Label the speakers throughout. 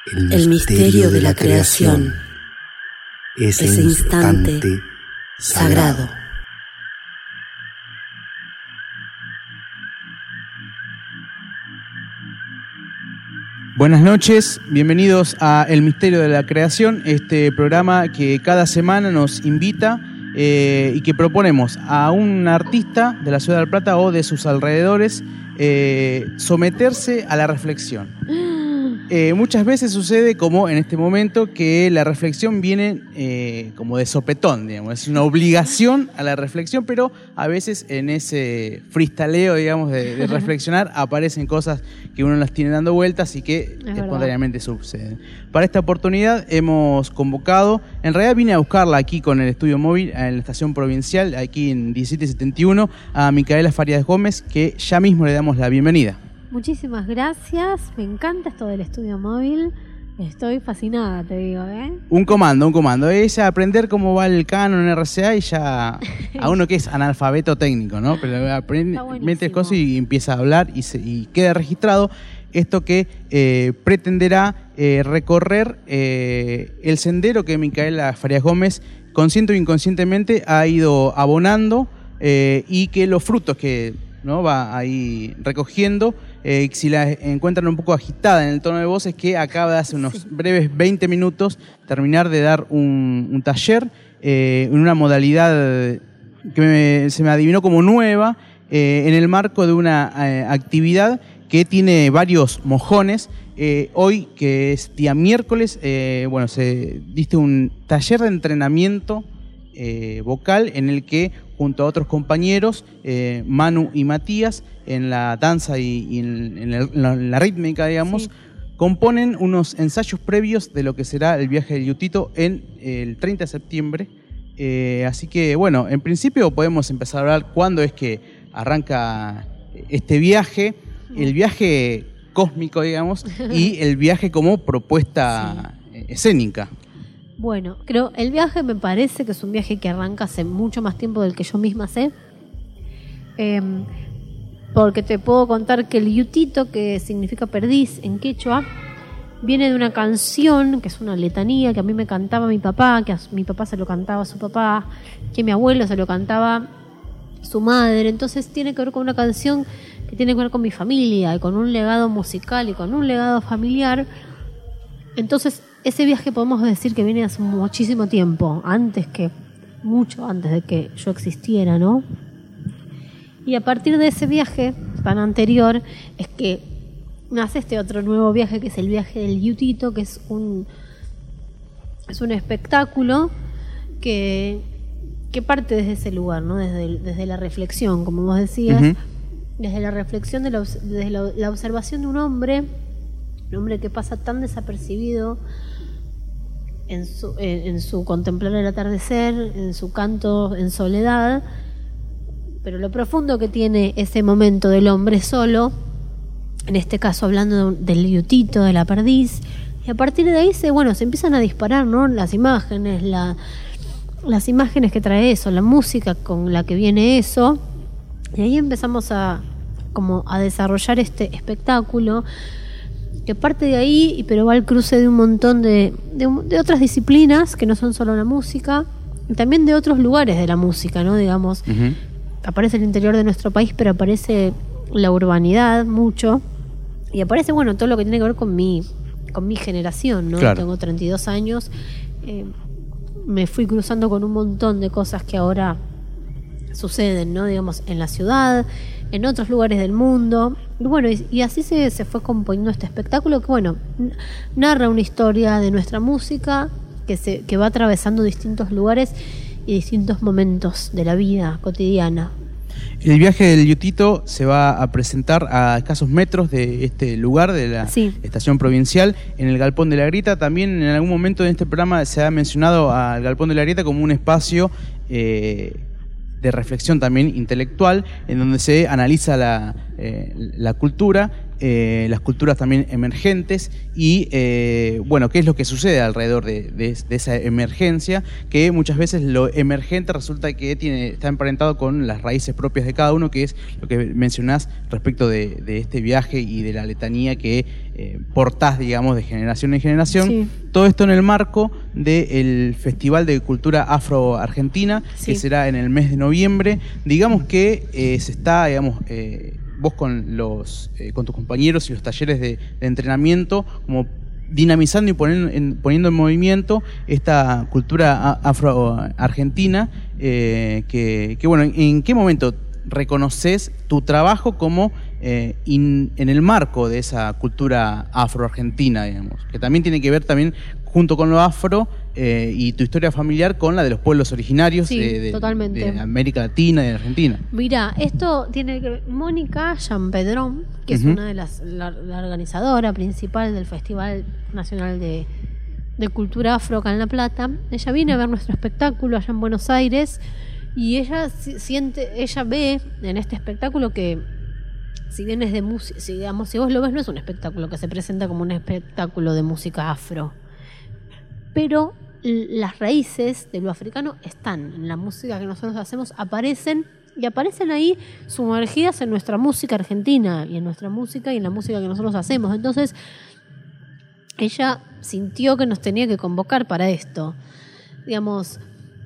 Speaker 1: El misterio de la creación. Ese instante sagrado.
Speaker 2: Buenas noches, bienvenidos a El Misterio de la Creación, este programa que cada semana nos invita y que proponemos a un artista de la ciudad de La Plata o de sus alrededores someterse a la reflexión. Muchas veces sucede, como en este momento, que la reflexión viene como de sopetón, digamos, es una obligación a la reflexión, pero a veces en ese freestaleo, digamos, de reflexionar aparecen cosas que uno las tiene dando vueltas y que espontáneamente suceden. Para esta oportunidad hemos convocado, en realidad vine a buscarla aquí con el estudio móvil en la estación provincial, aquí en 1771, a Micaela Farías Gómez, que ya mismo le damos la bienvenida.
Speaker 3: Muchísimas gracias, me encanta esto del estudio móvil, estoy fascinada, te digo, Un
Speaker 2: comando, es aprender cómo va el canon en RCA y ya a uno que es analfabeto técnico, ¿no? Pero aprende, mete cosas y empieza a hablar y queda registrado esto que pretenderá recorrer el sendero que Micaela Farías Gómez, consciente o inconscientemente, ha ido abonando y que los frutos que ¿no? va ahí recogiendo, si la encuentran un poco agitada en el tono de voz, es que acaba de hace unos breves 20 minutos terminar de dar un taller en una modalidad que se me adivinó como nueva, en el marco de una actividad que tiene varios mojones. Hoy, que es día miércoles, se diste un taller de entrenamiento vocal en el que, junto a otros compañeros, Manu y Matías, en la danza y en la rítmica, digamos, componen unos ensayos previos de lo que será el viaje del Yutito en el 30 de septiembre. Así que, bueno, en principio podemos empezar a hablar cuándo es que arranca este viaje, el viaje cósmico, digamos, y el viaje como propuesta escénica.
Speaker 3: Bueno, creo, el viaje me parece que es un viaje que arranca hace mucho más tiempo del que yo misma sé. Porque te puedo contar que el Yutito, que significa perdiz en quechua, viene de una canción, que es una letanía, que a mí me cantaba mi papá, que a mi papá se lo cantaba a su papá, que a mi abuelo se lo cantaba su madre. Entonces tiene que ver con una canción que tiene que ver con mi familia, y con un legado musical y con un legado familiar. Entonces, ese viaje podemos decir que viene hace muchísimo tiempo, mucho antes de que yo existiera, ¿no? Y a partir de ese viaje tan anterior es que nace este otro nuevo viaje, que es el viaje del Yutito, que es un espectáculo que parte desde ese lugar, ¿no? Desde la reflexión, como vos decías, desde la reflexión, desde la observación de un hombre que pasa tan desapercibido en su contemplar el atardecer, en su canto en soledad, pero lo profundo que tiene ese momento del hombre solo, en este caso hablando del Yutito, de la perdiz, y a partir de ahí se empiezan a disparar, ¿no? Las imágenes, las imágenes que trae eso, la música con la que viene eso, y ahí empezamos a desarrollar este espectáculo que parte de ahí, pero va al cruce de un montón de otras disciplinas que no son solo la música, y también de otros lugares de la música, ¿no? Digamos, aparece el interior de nuestro país, pero aparece la urbanidad mucho, y aparece, todo lo que tiene que ver con mi generación, ¿no? Claro. Tengo 32 años, me fui cruzando con un montón de cosas que ahora suceden, ¿no? Digamos, en la ciudad, en otros lugares del mundo. Y así se fue componiendo este espectáculo que, narra una historia de nuestra música que va atravesando distintos lugares y distintos momentos de la vida cotidiana.
Speaker 2: El viaje del Yutito se va a presentar a escasos metros de este lugar, de la estación provincial, en el Galpón de la Grieta. También en algún momento en este programa se ha mencionado al Galpón de la Grieta como un espacio de reflexión también intelectual, en donde se analiza la cultura, las culturas también emergentes y, bueno, qué es lo que sucede alrededor de esa emergencia, que muchas veces lo emergente resulta que está emparentado con las raíces propias de cada uno, que es lo que mencionás respecto de este viaje y de la letanía que portás, digamos, de generación en generación. Sí. Todo esto en el marco del Festival de Cultura Afro-Argentina, sí, que será en el mes de noviembre. Digamos que se está, digamos, vos con tus compañeros y los talleres de entrenamiento, como dinamizando y poniendo en movimiento esta cultura afro-argentina, que bueno, ¿en qué momento reconoces tu trabajo como en el marco de esa cultura afro-argentina, digamos, que también tiene que ver también junto con lo afro y tu historia familiar con la de los pueblos originarios,
Speaker 3: sí, totalmente,
Speaker 2: de América Latina y de Argentina?
Speaker 3: Mira, esto tiene que ver Mónica Champedrón, que es una de la organizadora principal del Festival Nacional de Cultura Afro acá en La Plata. Ella viene a ver nuestro espectáculo allá en Buenos Aires y ella ve en este espectáculo que, si bien es de música, digamos, si vos lo ves, no es un espectáculo que se presenta como un espectáculo de música afro, pero las raíces de lo africano están en la música que nosotros hacemos, aparecen ahí sumergidas en nuestra música argentina y en nuestra música y en la música que nosotros hacemos. Entonces ella sintió que nos tenía que convocar para esto, digamos,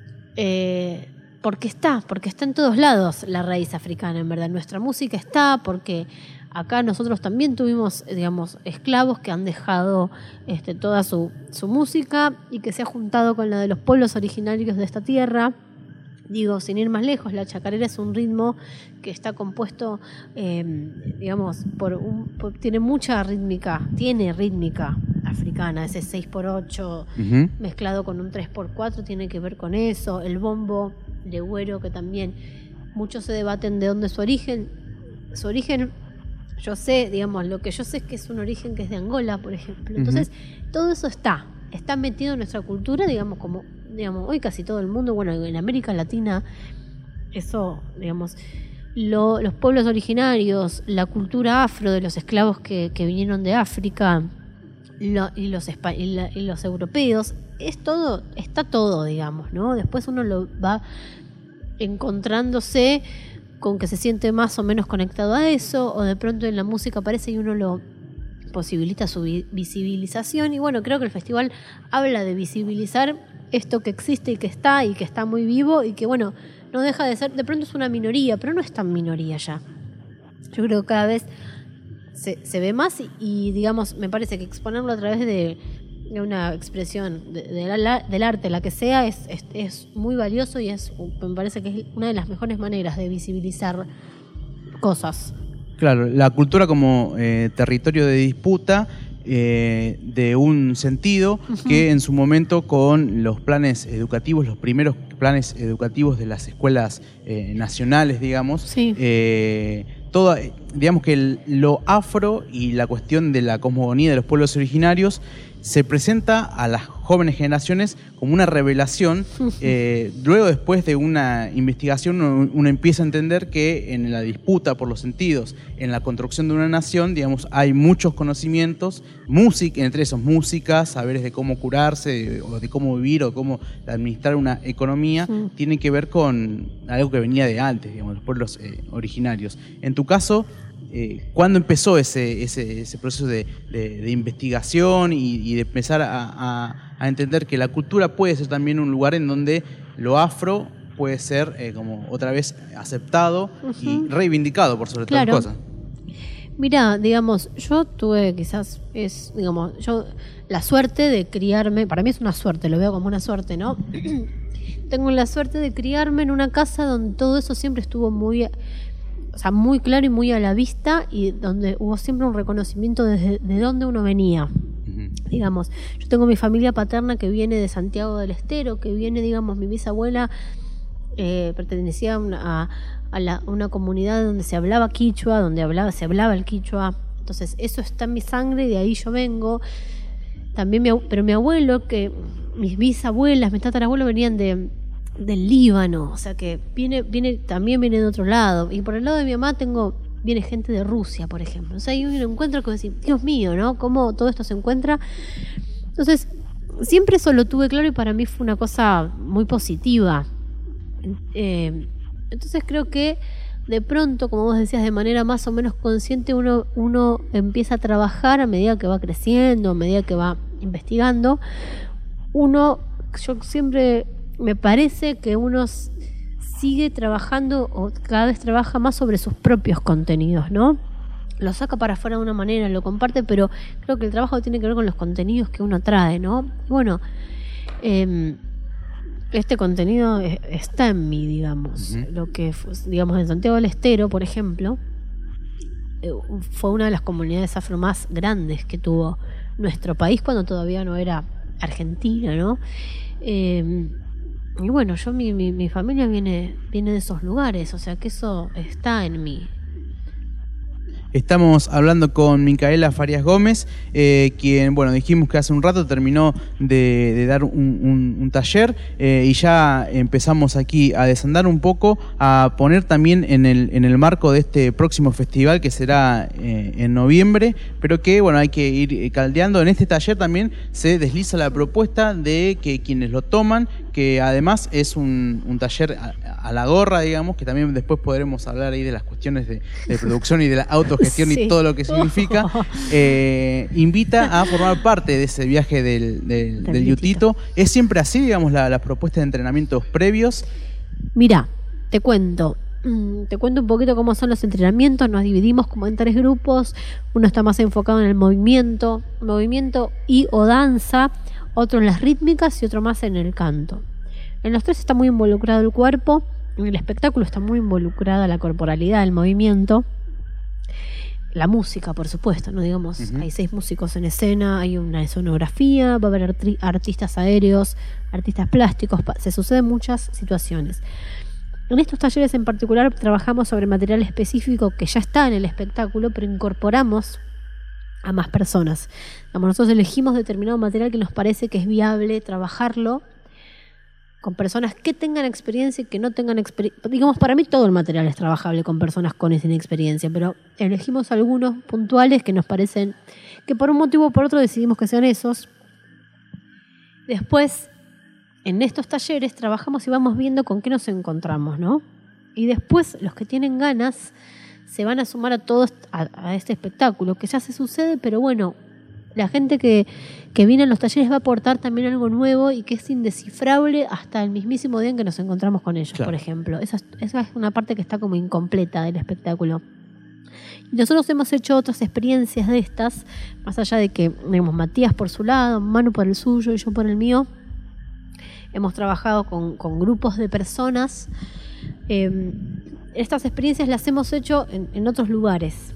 Speaker 3: porque está en todos lados la raíz africana, en verdad. Nuestra música está porque acá nosotros también tuvimos, digamos, esclavos que han dejado toda su música y que se ha juntado con la de los pueblos originarios de esta tierra. Digo, sin ir más lejos, la chacarera es un ritmo que está compuesto, digamos, tiene mucha rítmica, tiene rítmica africana, ese 6x8 mezclado con un 3x4 tiene que ver con eso. El bombo legüero, que también muchos se debaten de dónde es su origen. Su origen, yo sé, digamos, lo que yo sé es que es un origen que es de Angola, por ejemplo. Entonces, todo eso está metido en nuestra cultura, digamos, como, digamos, hoy casi todo el mundo, bueno, en América Latina, eso, digamos, los pueblos originarios, la cultura afro de los esclavos que vinieron de África y los europeos, está todo, digamos, ¿no? Después uno lo va encontrándose con que se siente más o menos conectado a eso, o de pronto en la música aparece y uno lo posibilita su visibilización. Y bueno, creo que el festival habla de visibilizar esto que existe y que está muy vivo y que, bueno, no deja de ser, de pronto es una minoría, pero no es tan minoría ya. Yo creo que cada vez se ve más y digamos, me parece que exponerlo a través de una expresión del arte, la que sea, es muy valioso y me parece que es una de las mejores maneras de visibilizar cosas.
Speaker 2: Claro, la cultura como territorio de disputa de un sentido que en su momento con los planes educativos, los primeros planes educativos de las escuelas nacionales, digamos, sí, digamos que lo afro y la cuestión de la cosmogonía de los pueblos originarios se presenta a las jóvenes generaciones como una revelación. Luego, después de una investigación, uno empieza a entender que en la disputa por los sentidos, en la construcción de una nación, digamos, hay muchos conocimientos, entre esos músicas, saberes de cómo curarse, o de cómo vivir, o de cómo administrar una economía, tiene que ver con algo que venía de antes, digamos, los pueblos originarios. En tu caso, ¿cuándo empezó ese proceso de investigación y de empezar a entender que la cultura puede ser también un lugar en donde lo afro puede ser como otra vez aceptado y reivindicado por sobre todas las cosas?
Speaker 3: Mira, digamos, yo tuve la suerte de criarme, para mí es una suerte, lo veo como una suerte, ¿no? Tengo la suerte de criarme en una casa donde todo eso siempre estuvo muy claro y muy a la vista, y donde hubo siempre un reconocimiento de dónde uno venía. Digamos, yo tengo mi familia paterna que viene de Santiago del Estero, que viene, digamos, mi bisabuela pertenecía a una comunidad donde se hablaba quichua, se hablaba el quichua. Entonces eso está en mi sangre y de ahí yo vengo. También pero mi abuelo, que mis bisabuelas, mis tatarabuelos venían del Líbano, o sea que también viene de otro lado. Y por el lado de mi mamá tengo viene gente de Rusia, por ejemplo. O sea, hay un encuentro que decís, Dios mío, ¿no? ¿Cómo todo esto se encuentra? Entonces, siempre eso lo tuve claro y para mí fue una cosa muy positiva. Entonces creo que de pronto, como vos decías, de manera más o menos consciente, uno empieza a trabajar a medida que va creciendo, a medida que va investigando. Yo siempre me parece que uno sigue trabajando o cada vez trabaja más sobre sus propios contenidos, ¿no? Lo saca para afuera de una manera, lo comparte, pero creo que el trabajo tiene que ver con los contenidos que uno trae, ¿no? Bueno, este contenido está en mí, digamos. Uh-huh. Lo que, digamos, en Santiago del Estero, por ejemplo, fue una de las comunidades afro más grandes que tuvo nuestro país cuando todavía no era Argentina, ¿no? Y bueno, mi familia viene de esos lugares, o sea que eso está en mí.
Speaker 2: Estamos hablando con Micaela Farías Gómez, quien, bueno, dijimos que hace un rato terminó de dar un taller y ya empezamos aquí a desandar un poco, a poner también en el marco de este próximo festival que será en noviembre, pero que, bueno, hay que ir caldeando. En este taller también se desliza la propuesta de que quienes lo toman, que además es un taller a la gorra, digamos, que también después podremos hablar ahí de las cuestiones de producción y de la autogestión sí. Y todo lo que significa, invita a formar parte de ese viaje del Yutito. ¿Es siempre así, digamos, la propuesta de entrenamientos previos?
Speaker 3: Mira, te cuento un poquito cómo son los entrenamientos. Nos dividimos como en 3 grupos. Uno está más enfocado en el movimiento y o danza, otro en las rítmicas y otro más en el canto. En los 3 está muy involucrado el cuerpo, en el espectáculo está muy involucrada la corporalidad, el movimiento, la música, por supuesto, ¿no? Digamos, uh-huh. Hay 6 músicos en escena, hay una escenografía, va a haber artistas aéreos, artistas plásticos, se suceden muchas situaciones. En estos talleres en particular trabajamos sobre material específico que ya está en el espectáculo, pero incorporamos a más personas. Nosotros elegimos determinado material que nos parece que es viable trabajarlo con personas que tengan experiencia y que no tengan experiencia. Digamos, para mí todo el material es trabajable con personas con y sin experiencia, pero elegimos algunos puntuales que nos parecen que por un motivo o por otro decidimos que sean esos. Después, en estos talleres trabajamos y vamos viendo con qué nos encontramos, ¿no? Y después los que tienen ganas se van a sumar a todos a este espectáculo, que ya se sucede, pero bueno, la gente que viene a los talleres va a aportar también algo nuevo y que es indescifrable hasta el mismísimo día en que nos encontramos con ellos, claro. Por ejemplo. Esa es una parte que está como incompleta del espectáculo. Y nosotros hemos hecho otras experiencias de estas, más allá de que, digamos, Matías por su lado, Manu por el suyo y yo por el mío. Hemos trabajado con grupos de personas. Estas experiencias las hemos hecho en otros lugares.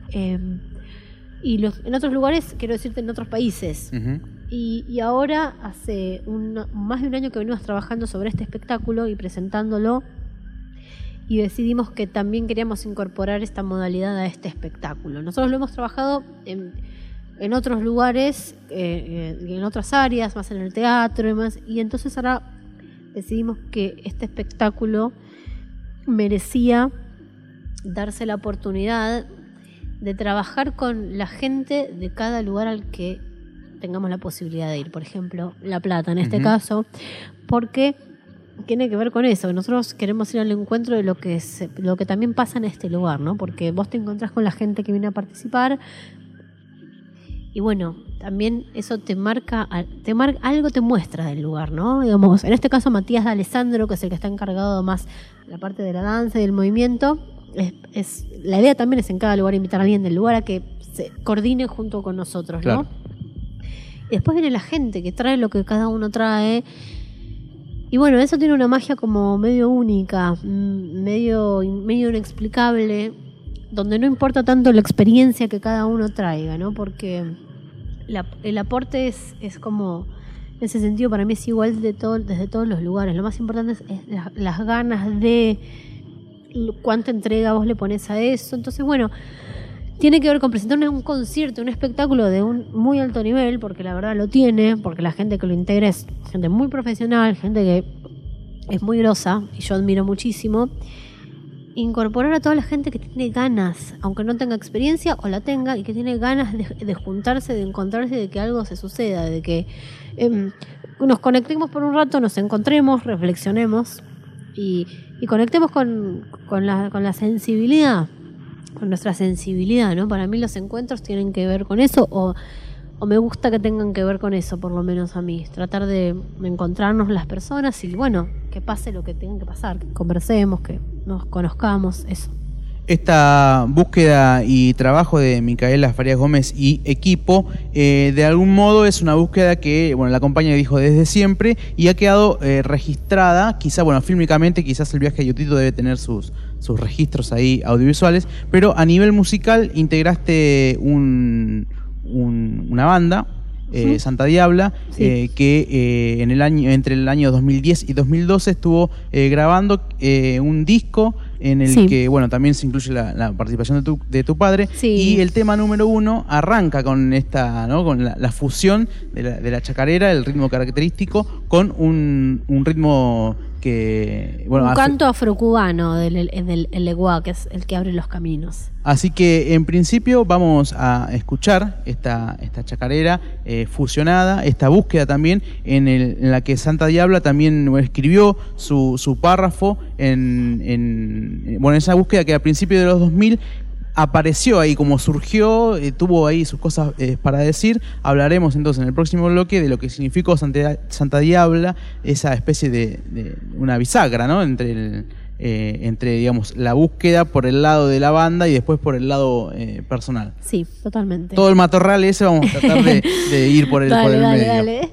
Speaker 3: Y en otros lugares, quiero decirte, en otros países. Uh-huh. Y ahora hace más de un año que venimos trabajando sobre este espectáculo y presentándolo, y decidimos que también queríamos incorporar esta modalidad a este espectáculo. Nosotros lo hemos trabajado en otros lugares, en otras áreas, más en el teatro y más, y entonces ahora decidimos que este espectáculo merecía darse la oportunidad de trabajar con la gente de cada lugar al que tengamos la posibilidad de ir. Por ejemplo, La Plata en este uh-huh. caso, porque tiene que ver con eso. Nosotros queremos ir al encuentro de lo que también pasa en este lugar, ¿no? Porque vos te encontrás con la gente que viene a participar y bueno, también eso te marca algo, te muestra del lugar, ¿no? Digamos, en este caso Matías D'Alessandro, que es el que está encargado más de la parte de la danza y del movimiento. La idea también es en cada lugar invitar a alguien del lugar a que se coordine junto con nosotros, ¿no? Claro. Y después viene la gente que trae lo que cada uno trae. Y bueno, eso tiene una magia como medio única, medio inexplicable, donde no importa tanto la experiencia que cada uno traiga, ¿no? Porque el aporte es como, en ese sentido para mí es igual desde todos los lugares. Lo más importante es las ganas de cuánta entrega vos le pones a eso. Entonces, bueno, tiene que ver con presentar un concierto, un espectáculo de un muy alto nivel, porque la verdad lo tiene, porque la gente que lo integra es gente muy profesional, gente que es muy grosa, y yo admiro muchísimo. incorporar a toda la gente que tiene ganas, aunque no tenga experiencia o la tenga, y que tiene ganas de juntarse, de encontrarse, de que algo se suceda, de que nos conectemos por un rato, nos encontremos, reflexionemos y conectemos con la sensibilidad, con nuestra sensibilidad, ¿no? Para mí los encuentros tienen que ver con eso, o me gusta que tengan que ver con eso, por lo menos a mí. Tratar de encontrarnos las personas y, bueno, que pase lo que tenga que pasar, que conversemos, que nos conozcamos, eso.
Speaker 2: Esta búsqueda y trabajo de Micaela Farías Gómez y equipo, de algún modo es una búsqueda que, bueno, la compañía dijo desde siempre y ha quedado registrada, quizá, bueno, fílmicamente, quizás el viaje a Yutito debe tener sus registros ahí audiovisuales, pero a nivel musical integraste una banda, Santa Diabla, sí, que entre el año 2010 y 2012 estuvo grabando un disco en el sí, que, bueno, también se incluye la participación de tu padre, sí, y el tema número 1 arranca con esta, ¿no? Con la fusión de la chacarera, el ritmo característico, con un ritmo que, bueno,
Speaker 3: un canto afrocubano del Leguá, que es el que abre los caminos.
Speaker 2: Así que en principio vamos a escuchar esta chacarera fusionada, esta búsqueda también en la que Santa Diabla también escribió su párrafo en esa búsqueda que al principio de los 2000 apareció ahí, como surgió, tuvo ahí sus cosas para decir. Hablaremos entonces en el próximo bloque de lo que significó Santa Diabla, esa especie de una bisagra, ¿no? Entre digamos, la búsqueda por el lado de la banda y después por el lado personal.
Speaker 3: Sí, totalmente.
Speaker 2: Todo el matorral ese vamos a tratar de ir por el medio.
Speaker 3: Dale.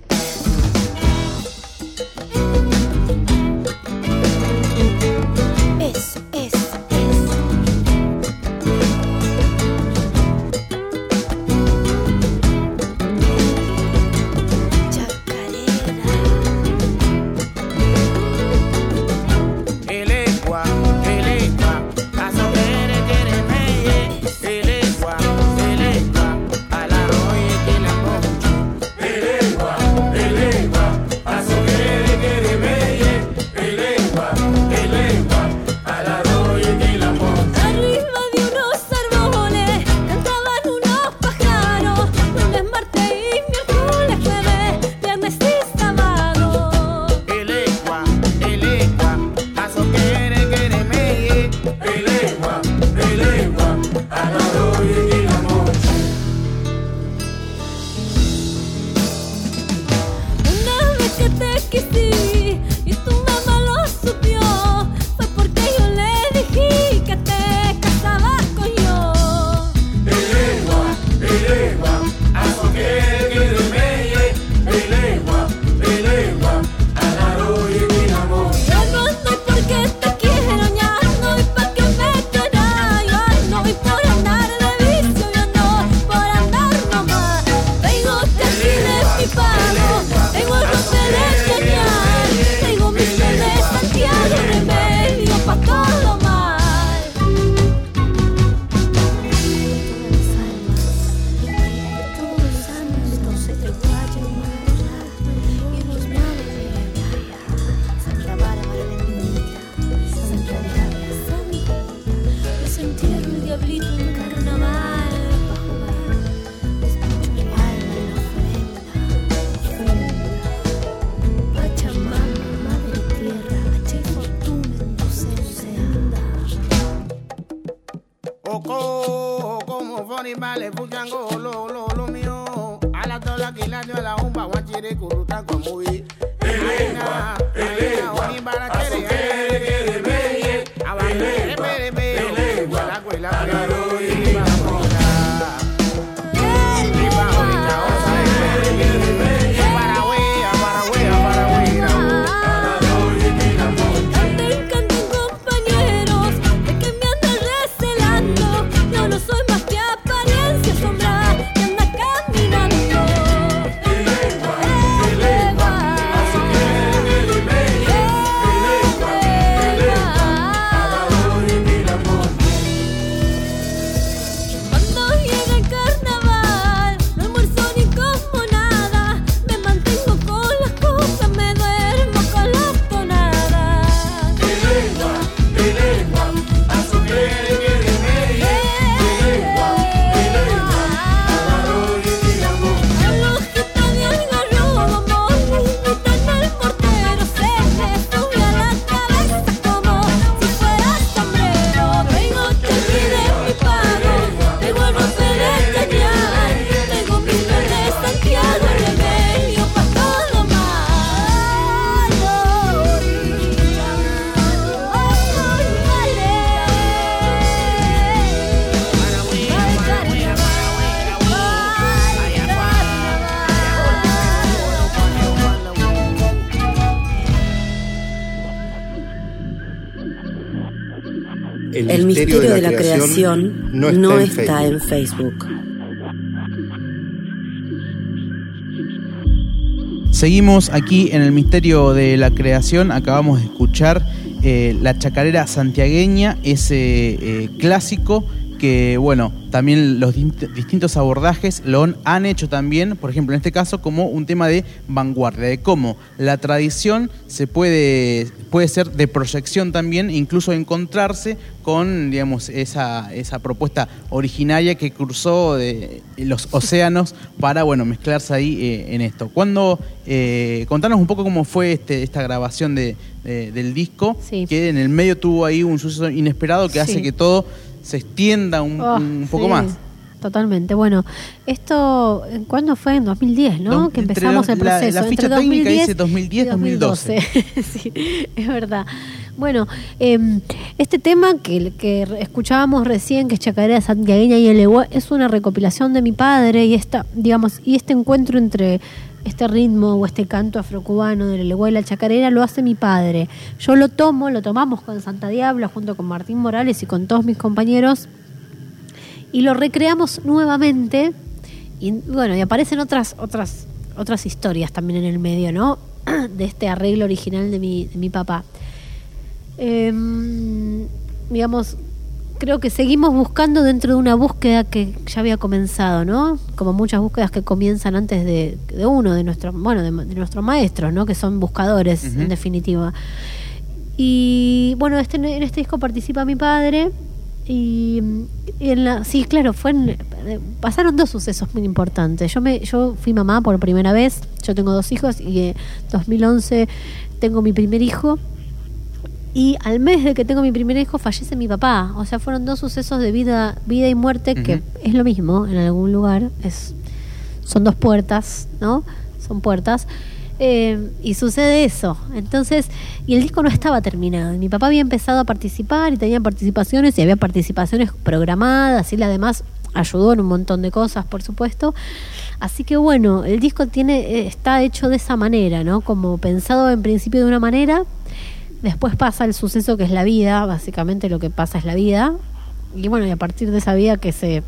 Speaker 4: Elegua,
Speaker 1: El misterio de la creación no está en Facebook.
Speaker 2: Seguimos aquí en el misterio de la creación. Acabamos de escuchar La Chacarera Santiagueña, ese clásico que, bueno, también los distintos abordajes lo han hecho también, por ejemplo, en este caso, como un tema de vanguardia, de cómo la tradición se puede ser de proyección también, incluso encontrarse con, digamos, esa propuesta originaria que cruzó de los océanos para, bueno, mezclarse ahí en esto. Contanos un poco cómo fue esta grabación del disco, sí, que en el medio tuvo ahí un suceso inesperado que hace que todo se extienda un poco más.
Speaker 3: Totalmente. Bueno, esto, ¿cuándo fue? En 2010, ¿no? Que empezamos el proceso.
Speaker 2: La ficha técnica dice 2010-2012.
Speaker 3: Sí, es verdad. Bueno, este tema que escuchábamos recién, que es Chacarera Santiagueña y el Leguá, es una recopilación de mi padre y este encuentro entre este ritmo o este canto afrocubano del Leguá y la chacarera lo hace mi padre. Yo lo tomamos con Santa Diabla junto con Martín Morales y con todos mis compañeros y lo recreamos nuevamente y bueno, y aparecen otras historias también en el medio, ¿no? De este arreglo original de mi papá. Digamos, creo que seguimos buscando dentro de una búsqueda que ya había comenzado, ¿no? Como muchas búsquedas que comienzan antes de uno, de nuestros maestros, ¿no? Que son buscadores, en definitiva. Y bueno, en este disco participa mi padre y sí, claro, pasaron dos sucesos muy importantes. Yo fui mamá por primera vez, yo tengo 2 hijos y en 2011 tengo mi primer hijo. Y al mes de que tengo mi primer hijo fallece mi papá. O sea, fueron 2 sucesos de vida y muerte, que es lo mismo en algún lugar. Son 2 puertas, ¿no? Son puertas. Y sucede eso. Entonces, y el disco no estaba terminado. Mi papá había empezado a participar y tenía participaciones, y había participaciones programadas, y él además ayudó en un montón de cosas, por supuesto. Así que bueno, el disco está hecho de esa manera, ¿no? Como pensado en principio de una manera. Después pasa el suceso que es la vida, básicamente lo que pasa es la vida. Y bueno, y a partir de esa vida que se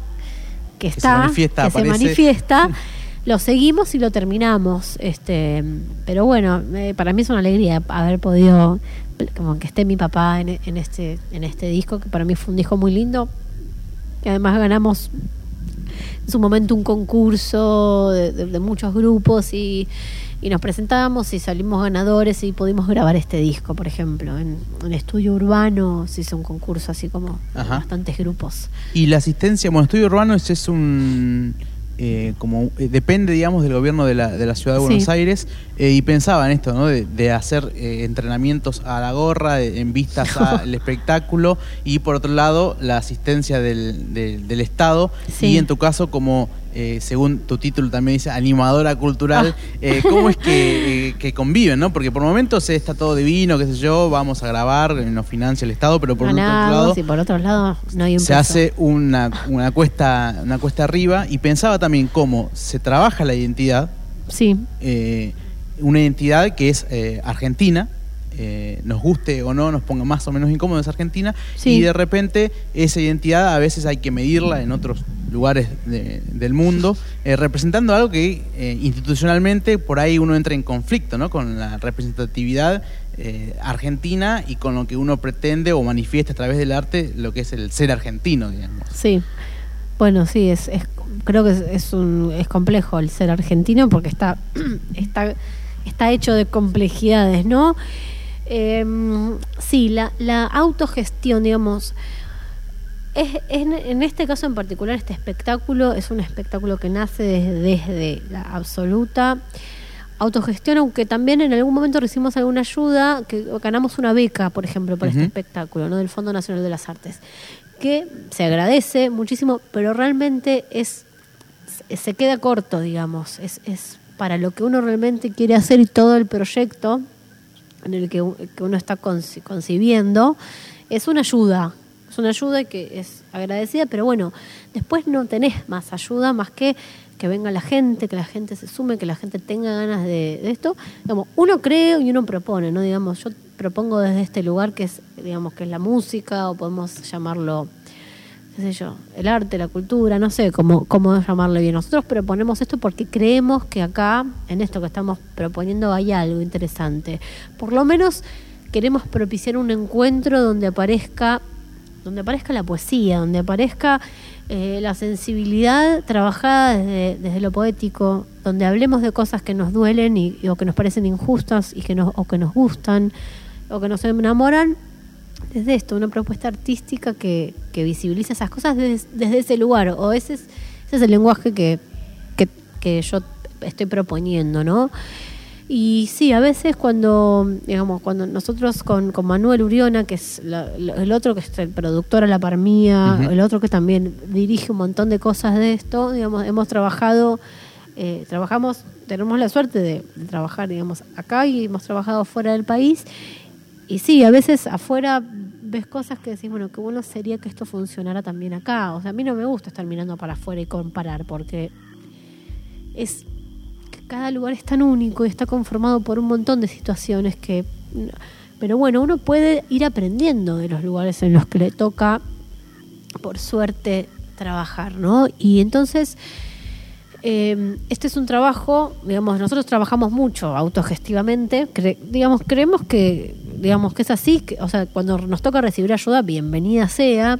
Speaker 3: manifiesta, lo seguimos y lo terminamos. Pero bueno, para mí es una alegría haber podido, como que esté mi papá en este disco, que para mí fue un disco muy lindo. Que además ganamos en su momento un concurso de muchos grupos y nos presentábamos y salimos ganadores y pudimos grabar este disco, por ejemplo. En Estudio Urbano se hizo un concurso así como bastantes grupos.
Speaker 2: Y la asistencia, bueno, Estudio Urbano es un... depende, digamos, del gobierno de la ciudad de Buenos Aires, y pensaba en esto, ¿no? De hacer entrenamientos a la gorra, en vistas al espectáculo, y por otro lado la asistencia del Estado, y en tu caso como según tu título también dice animadora cultural. ¿Cómo es que conviven, no? Porque por momentos está todo divino, qué sé yo, vamos a grabar, nos financia el Estado, pero por otro lado no hay un se hace una cuesta arriba. Y pensaba también cómo se trabaja la identidad, una identidad que es argentina, nos guste o no, nos ponga más o menos incómodos, es argentina, y de repente esa identidad a veces hay que medirla en otros lugares del mundo, representando algo que institucionalmente por ahí uno entra en conflicto, ¿no? Con la representatividad argentina y con lo que uno pretende o manifiesta a través del arte, lo que es el ser argentino, digamos.
Speaker 3: Sí, bueno, sí, creo que es complejo el ser argentino porque está hecho de complejidades, ¿no? Sí, la autogestión, digamos, en este caso en particular, este espectáculo es un espectáculo que nace desde la absoluta autogestión, aunque también en algún momento recibimos alguna ayuda, que ganamos una beca, por ejemplo, para este espectáculo, ¿no? Del Fondo Nacional de las Artes, que se agradece muchísimo, pero realmente se queda corto, digamos, es para lo que uno realmente quiere hacer, y todo el proyecto en el que uno está concibiendo es una ayuda que es agradecida, pero bueno, después no tenés más ayuda más que que venga la gente, que la gente se sume, que la gente tenga ganas de esto. Digamos, uno cree y uno propone, ¿no? Digamos, yo propongo desde este lugar que es, digamos, que es la música, o podemos llamarlo, qué sé yo, el arte, la cultura, no sé cómo llamarle bien. Nosotros proponemos esto porque creemos que acá, en esto que estamos proponiendo, hay algo interesante. Por lo menos queremos propiciar un encuentro donde aparezca la poesía, donde aparezca la sensibilidad trabajada desde lo poético, donde hablemos de cosas que nos duelen o que nos parecen injustas o que nos gustan o que nos enamoran. Desde esto, una propuesta artística que visibiliza esas cosas desde ese lugar, o ese es el lenguaje que yo estoy proponiendo, ¿no? Y sí, a veces cuando nosotros con Manuel Uriona, que es el otro que es el productor a la par mía, el otro que también dirige un montón de cosas de esto, digamos, hemos trabajado, tenemos la suerte de trabajar, digamos, acá, y hemos trabajado fuera del país. Y sí, a veces afuera ves cosas que decís, bueno, qué bueno sería que esto funcionara también acá. O sea, a mí no me gusta estar mirando para afuera y comparar, porque cada lugar es tan único y está conformado por un montón de situaciones pero bueno, uno puede ir aprendiendo de los lugares en los que le toca, por suerte, trabajar, ¿no? Y entonces, este es un trabajo, digamos, nosotros trabajamos mucho autogestivamente, creemos que es así, o sea, cuando nos toca recibir ayuda, bienvenida sea,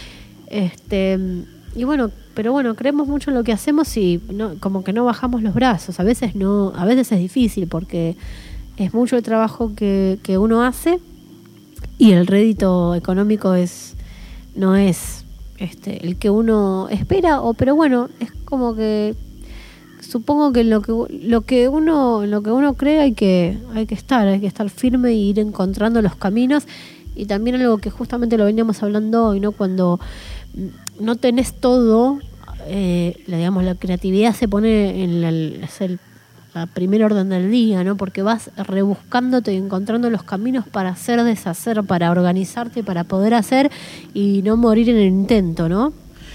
Speaker 3: y bueno, pero bueno, creemos mucho en lo que hacemos y como que no bajamos los brazos. A veces es difícil porque es mucho el trabajo que uno hace y el rédito económico no es el que uno espera, pero bueno, es como que supongo que lo que uno cree hay que estar firme y ir encontrando los caminos. Y también algo que justamente lo veníamos hablando hoy, ¿no? Cuando no tenés todo, la creatividad se pone es la primer orden del día, ¿no? Porque vas rebuscándote y encontrando los caminos para hacer, deshacer, para organizarte, para poder hacer y no morir en el intento, ¿no?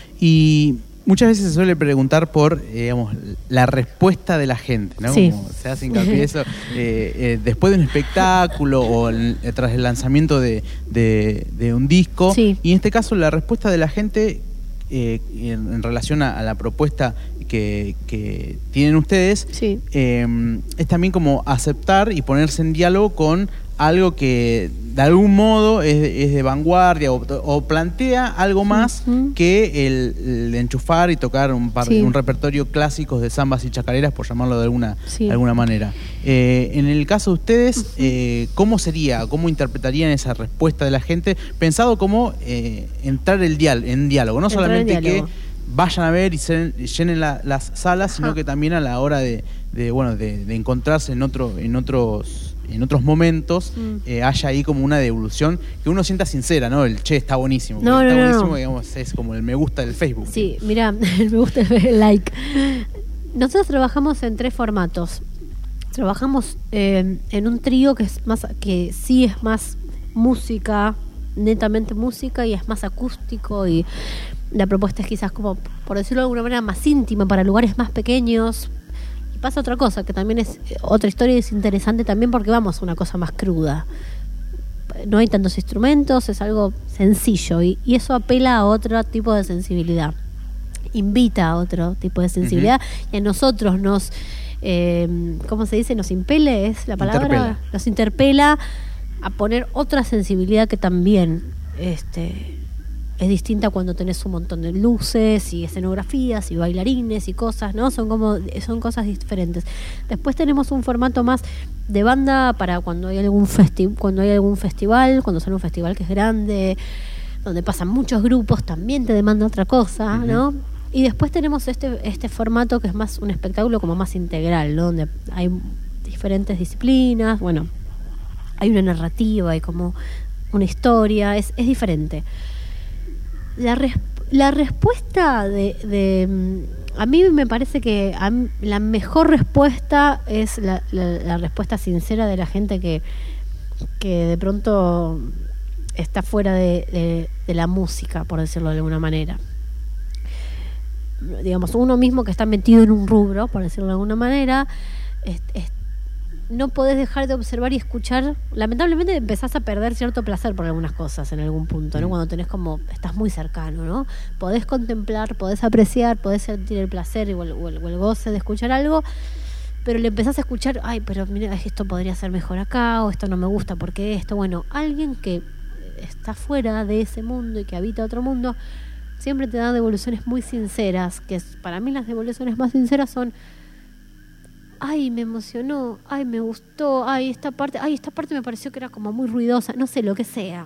Speaker 2: Y muchas veces se suele preguntar por, la respuesta de la gente, ¿no?
Speaker 3: Sí.
Speaker 2: Como se hace hincapié en eso. Después de un espectáculo o tras el lanzamiento de un disco.
Speaker 3: Sí.
Speaker 2: Y en este caso, la respuesta de la gente en relación a la propuesta que tienen ustedes,
Speaker 3: sí,
Speaker 2: es también como aceptar y ponerse en diálogo con algo que de algún modo es de vanguardia o plantea algo más que el enchufar y tocar un repertorio clásico de zambas y chacareras, por llamarlo de alguna manera. En el caso de ustedes, ¿cómo interpretarían esa respuesta de la gente? Pensado como entrar en diálogo, no solamente que vayan a ver y llenen las salas, sino que también a la hora de encontrarse en otros momentos, haya ahí como una devolución que uno sienta sincera, ¿no? El está buenísimo. Buenísimo, digamos, es como el me gusta del Facebook.
Speaker 3: Sí, mira, el me gusta el like. Nosotros trabajamos en 3 formatos. Trabajamos en un trío que sí es más música, netamente música, y es más acústico, y la propuesta es quizás, como por decirlo de alguna manera, más íntima para lugares más pequeños. Y pasa otra cosa, que también es otra historia y es interesante también porque vamos a una cosa más cruda. No hay tantos instrumentos, es algo sencillo y eso apela a otro tipo de sensibilidad. Invita a otro tipo de sensibilidad y a nosotros nos, ¿cómo se dice? Nos impele, es la palabra, nos interpela a poner otra sensibilidad que también es distinta cuando tenés un montón de luces y escenografías y bailarines y cosas, ¿no? Son cosas diferentes. Después tenemos un formato más de banda para cuando hay algún festival, cuando sale un festival que es grande, donde pasan muchos grupos, también te demanda otra cosa, ¿no? Y después tenemos este formato que es más un espectáculo como más integral, ¿no? Donde hay diferentes disciplinas, bueno, hay una narrativa, hay como una historia, es diferente. La respuesta a mí me parece que la mejor respuesta es la respuesta sincera de la gente que de pronto está fuera de la música, por decirlo de alguna manera. digamos, uno mismo que está metido en un rubro, por decirlo de alguna manera, no podés dejar de observar y escuchar. Lamentablemente empezás a perder cierto placer por algunas cosas en algún punto, ¿no? Cuando tenés estás muy cercano, ¿no? Podés contemplar, podés apreciar, podés sentir el placer o el goce de escuchar algo, pero le empezás a escuchar, ay, pero mira, esto podría ser mejor acá, o esto no me gusta porque esto. Bueno, alguien que está fuera de ese mundo y que habita otro mundo siempre te da devoluciones muy sinceras, que para mí las devoluciones más sinceras son: ay, me emocionó, ay, me gustó, esta parte me pareció que era como muy ruidosa, no sé, lo que sea.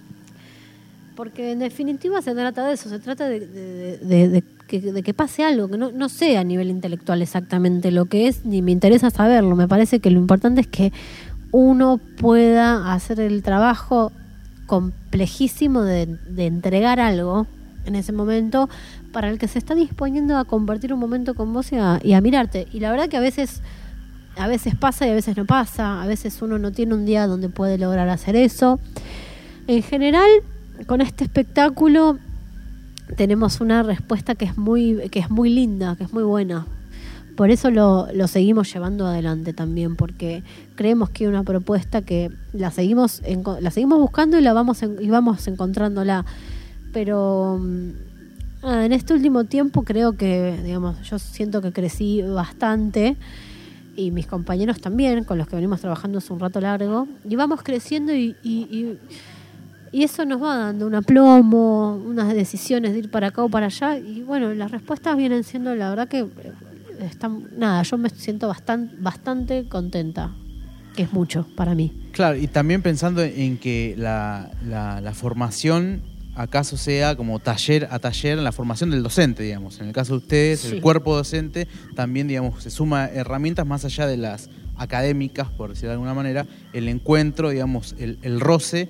Speaker 3: Porque en definitiva se trata de eso, se trata de que pase algo, que no sé a nivel intelectual exactamente lo que es, ni me interesa saberlo. Me parece que lo importante es que uno pueda hacer el trabajo complejísimo de entregar algo en ese momento para el que se está disponiendo a compartir un momento con vos y a mirarte. Y la verdad que a veces pasa y a veces no pasa. A veces uno no tiene un día donde puede lograr hacer eso. En general, con este espectáculo tenemos una respuesta que es muy linda, que es muy buena. Por eso lo seguimos llevando adelante también, porque creemos que hay una propuesta que la seguimos buscando y vamos encontrándola. Pero en este último tiempo creo que, digamos, yo siento que crecí bastante, y mis compañeros también, con los que venimos trabajando hace un rato largo, y vamos creciendo y eso nos va dando un aplomo, unas decisiones de ir para acá o para allá, y bueno, las respuestas vienen siendo, la verdad que yo me siento bastante contenta, que es mucho para mí.
Speaker 2: Claro, y también pensando en que la formación acaso sea como taller a taller en la formación del docente, digamos. En el caso de ustedes, sí, el cuerpo docente también, digamos, se suma herramientas más allá de las académicas, por decirlo de alguna manera, el encuentro, digamos, el roce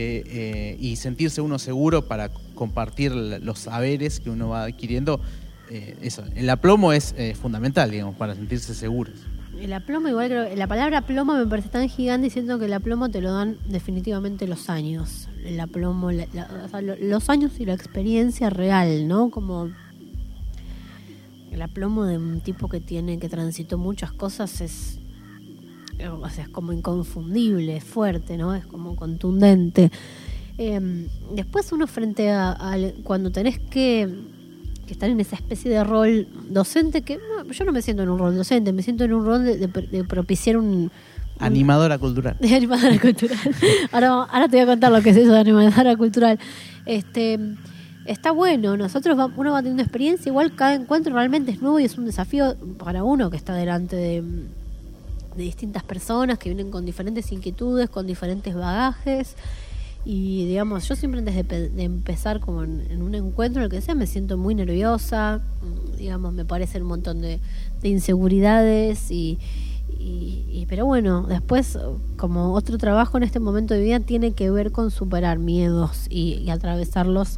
Speaker 2: y sentirse uno seguro para compartir los saberes que uno va adquiriendo. Eso, el aplomo es fundamental, digamos, para sentirse seguros.
Speaker 3: El aplomo, igual creo, la palabra aplomo me parece tan gigante, diciendo que el aplomo te lo dan definitivamente los años. El aplomo, los años y la experiencia real, ¿no? Como el aplomo de un tipo que transitó muchas cosas es como inconfundible, es fuerte, ¿no? Es como contundente. Después uno frente a cuando tenés que estar en esa especie de rol docente, que yo no me siento en un rol docente, me siento en un rol de propiciar
Speaker 2: animadora cultural.
Speaker 3: De animadora cultural. Ahora te voy a contar lo que es eso de animadora cultural. Está bueno, uno va teniendo experiencia, igual cada encuentro realmente es nuevo y es un desafío para uno que está delante de distintas personas que vienen con diferentes inquietudes, con diferentes bagajes. Y digamos, yo siempre antes de empezar como en un encuentro, el que sea, me siento muy nerviosa, digamos, me parecen un montón de inseguridades pero bueno, después como otro trabajo en este momento de vida tiene que ver con superar miedos y atravesarlos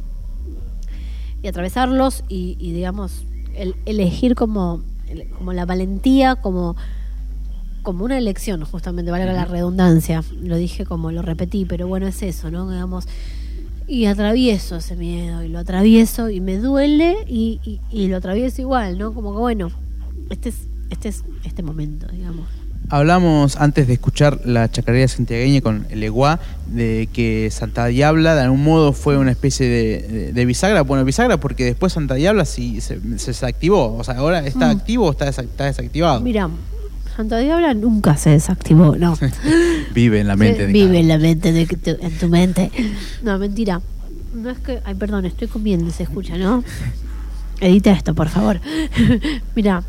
Speaker 3: y digamos, elegir como la valentía como una elección, justamente, valga la redundancia, lo dije como lo repetí, pero bueno, es eso, ¿no? Digamos, y atravieso ese miedo, y lo atravieso, y me duele, y lo atravieso igual, ¿no? Como que bueno, este es este momento, digamos.
Speaker 2: Hablamos antes de escuchar la chacarera santiagueña con el Eguá de que Santa Diabla de algún modo fue una especie de bisagra. Bueno, bisagra porque después Santa Diabla sí se desactivó, o sea, ahora está activo o está desactivado.
Speaker 3: Mira, Santa Diabla nunca se desactivó, no.
Speaker 2: Vive en la mente.
Speaker 3: Vive en la mente, en tu mente. No, mentira. No es que... Ay, perdón, estoy comiendo y se escucha, ¿no? Edita esto, por favor. Mira,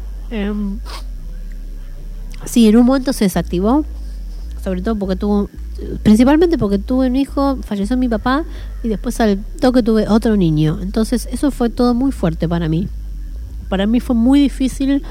Speaker 3: sí, en un momento se desactivó, sobre todo principalmente porque tuve un hijo, falleció mi papá, y después al toque tuve otro niño. Entonces eso fue todo muy fuerte para mí. Para mí fue muy difícil.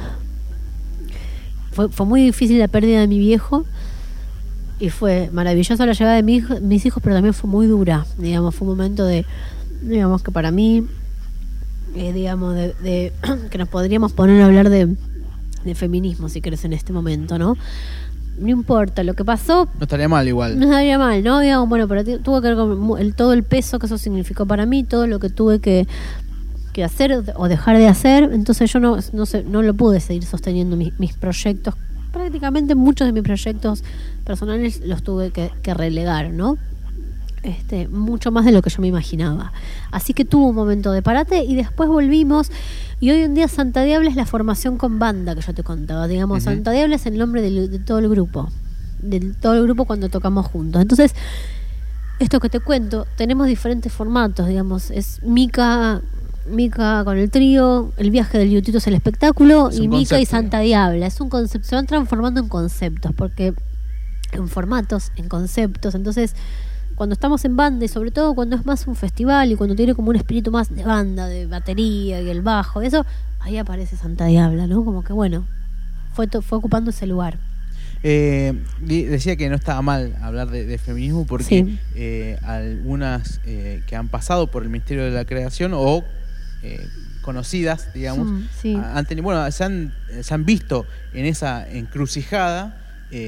Speaker 3: Fue muy difícil la pérdida de mi viejo, y fue maravillosa la llegada de mis hijos, pero también fue muy dura, digamos, fue un momento digamos, que para mí, digamos, de que nos podríamos poner a hablar de feminismo, si querés, en este momento, ¿no? No importa lo que pasó.
Speaker 2: No estaría mal igual.
Speaker 3: No estaría mal, ¿no? Digamos, bueno, pero tuvo que ver con todo el peso que eso significó para mí, todo lo que tuve que que hacer o dejar de hacer, entonces yo no lo pude seguir sosteniendo mis proyectos. Prácticamente muchos de mis proyectos personales los tuve que relegar, ¿no? Mucho más de lo que yo me imaginaba. Así que tuvo un momento de parate y después volvimos. Y hoy en día Santa Diabla es la formación con banda que yo te contaba. Digamos, Santa Diabla es el nombre de todo el grupo. De todo el grupo cuando tocamos juntos. Entonces, esto que te cuento, tenemos diferentes formatos. Digamos, es Mica con el trío, el viaje del Yutito es el espectáculo, y Mica y Santa Diabla. Es un concepto, se van transformando en conceptos, porque en formatos, en conceptos. Entonces, cuando estamos en banda, y sobre todo cuando es más un festival y cuando tiene como un espíritu más de banda, de batería y el bajo, eso, ahí aparece Santa Diabla, ¿no? Como que bueno, fue ocupando ese lugar.
Speaker 2: Decía que no estaba mal hablar de feminismo porque algunas que han pasado por el misterio de la creación o conocidas, digamos, han tenido, bueno, se han visto en esa encrucijada.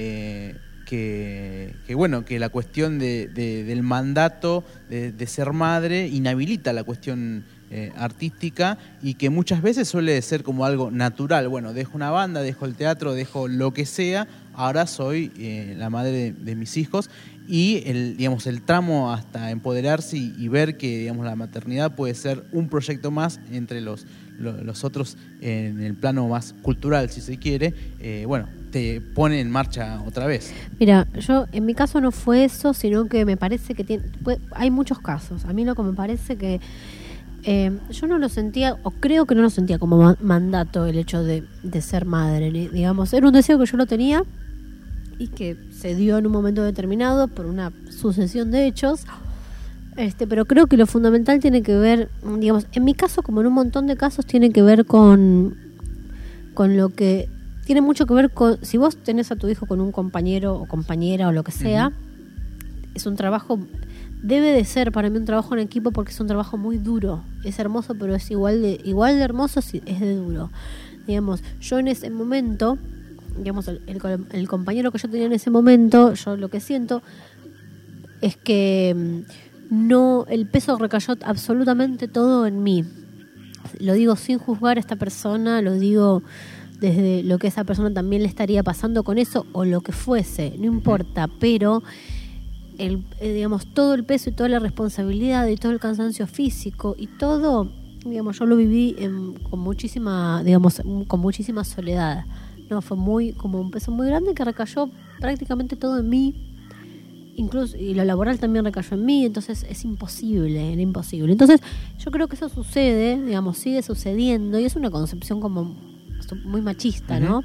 Speaker 2: Que bueno, que la cuestión del mandato de ser madre inhabilita la cuestión artística, y que muchas veces suele ser como algo natural. Bueno, dejo una banda, dejo el teatro, dejo lo que sea, ahora soy la madre de mis hijos, y el tramo hasta empoderarse y ver que, digamos, la maternidad puede ser un proyecto más entre los otros en el plano más cultural, si se quiere, bueno, te pone en marcha otra vez.
Speaker 3: Mira, yo en mi caso no fue eso, sino que me parece que hay muchos casos. A mí lo que me parece que yo no lo sentía, o creo que no lo sentía como mandato el hecho de ser madre, digamos, era un deseo que yo lo tenía y que se dio en un momento determinado por una sucesión de hechos. Pero creo que lo fundamental tiene que ver, digamos, en mi caso, como en un montón de casos, tiene que ver con lo que tiene mucho que ver con, si vos tenés a tu hijo con un compañero o compañera o lo que sea, es un trabajo, debe de ser para mí un trabajo en equipo, porque es un trabajo muy duro. Es hermoso, pero es igual de hermoso si es de duro. Digamos, yo en ese momento, digamos, el compañero que yo tenía en ese momento, yo lo que siento es que no, el peso recayó absolutamente todo en mí. Lo digo sin juzgar a esta persona, lo digo desde lo que esa persona también le estaría pasando con eso, o lo que fuese, no importa, pero digamos, todo el peso y toda la responsabilidad y todo el cansancio físico y todo, digamos, yo lo viví con muchísima soledad, no, fue como un peso muy grande que recayó prácticamente todo en mí. Incluso, y lo laboral también recayó en mí, entonces era imposible. Entonces yo creo que eso sucede, digamos, sigue sucediendo, y es una concepción como muy machista, ¿no?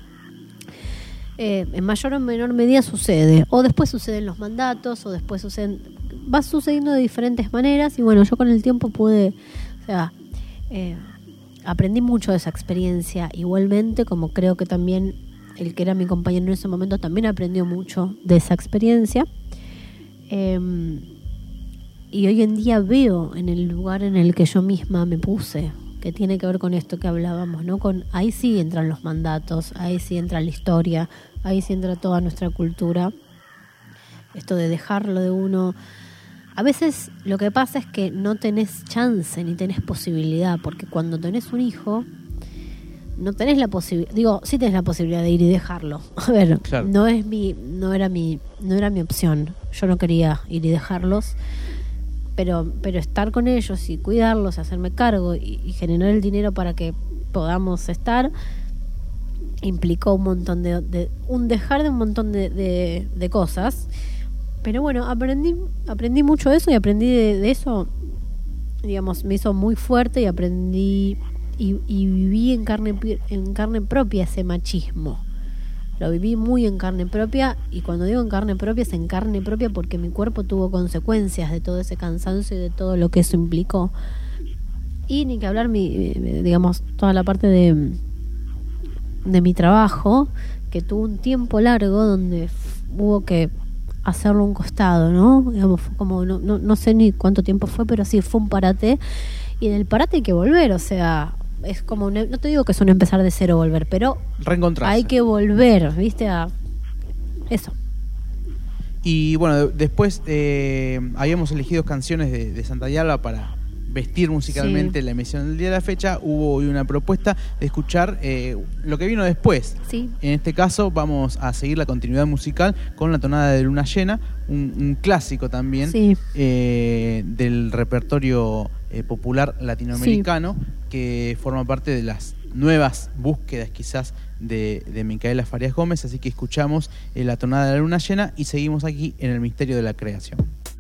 Speaker 3: En mayor o menor medida sucede, o después suceden los mandatos, o después va sucediendo de diferentes maneras, y bueno, yo con el tiempo aprendí mucho de esa experiencia, igualmente, como creo que también el que era mi compañero en ese momento también aprendió mucho de esa experiencia. Y hoy en día veo en el lugar en el que yo misma me puse, que tiene que ver con esto que hablábamos, ¿no? Ahí sí entran los mandatos, ahí sí entra la historia, ahí sí entra toda nuestra cultura. Esto de dejarlo de uno. A veces lo que pasa es que no tenés chance ni tenés posibilidad, porque cuando tenés un hijo no tenés la posibilidad, sí tenés la posibilidad de ir y dejarlo. A ver, claro. no era mi opción. Yo no quería ir y dejarlos, pero estar con ellos y cuidarlos, hacerme cargo y generar el dinero para que podamos estar, implicó un montón un dejar de un montón de cosas. Pero bueno, aprendí mucho de eso, y aprendí de eso, digamos, me hizo muy fuerte, y aprendí y viví en carne propia ese machismo. Lo viví muy en carne propia, y cuando digo en carne propia, es en carne propia porque mi cuerpo tuvo consecuencias de todo ese cansancio y de todo lo que eso implicó. Y ni que hablar, digamos, toda la parte de mi trabajo, que tuvo un tiempo largo donde hubo que hacerlo a un costado, ¿no? Digamos, como no sé ni cuánto tiempo fue, pero sí fue un parate, y en el parate hay que volver, o sea, es como, no te digo que es un empezar de cero volver, pero reencontrarse. Hay que volver, ¿viste? A eso.
Speaker 2: Y bueno, después habíamos elegido canciones de Santa Diabla para vestir musicalmente la emisión del día de la fecha, hubo hoy una propuesta de escuchar lo que vino después.
Speaker 3: Sí.
Speaker 2: En este caso vamos a seguir la continuidad musical con La tonada de luna llena, un clásico también del repertorio popular latinoamericano, que forma parte de las nuevas búsquedas quizás de Micaela Farías Gómez. Así que escuchamos La tonada de la luna llena y seguimos aquí en el misterio de la creación.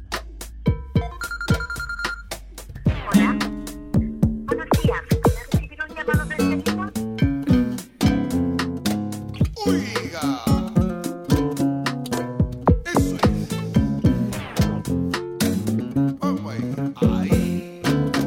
Speaker 4: Hola. Buenos días. ¿Recibir un llamado de este tipo?
Speaker 5: Oiga, eso es. Vamos ahí.